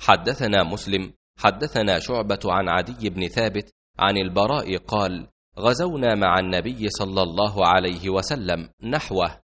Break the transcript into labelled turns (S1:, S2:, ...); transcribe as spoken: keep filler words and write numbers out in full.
S1: حدثنا مسلم حدثنا شعبة عن عدي بن ثابت عن البراء قال: غزونا مع النبي صلى الله عليه وسلم نحوه،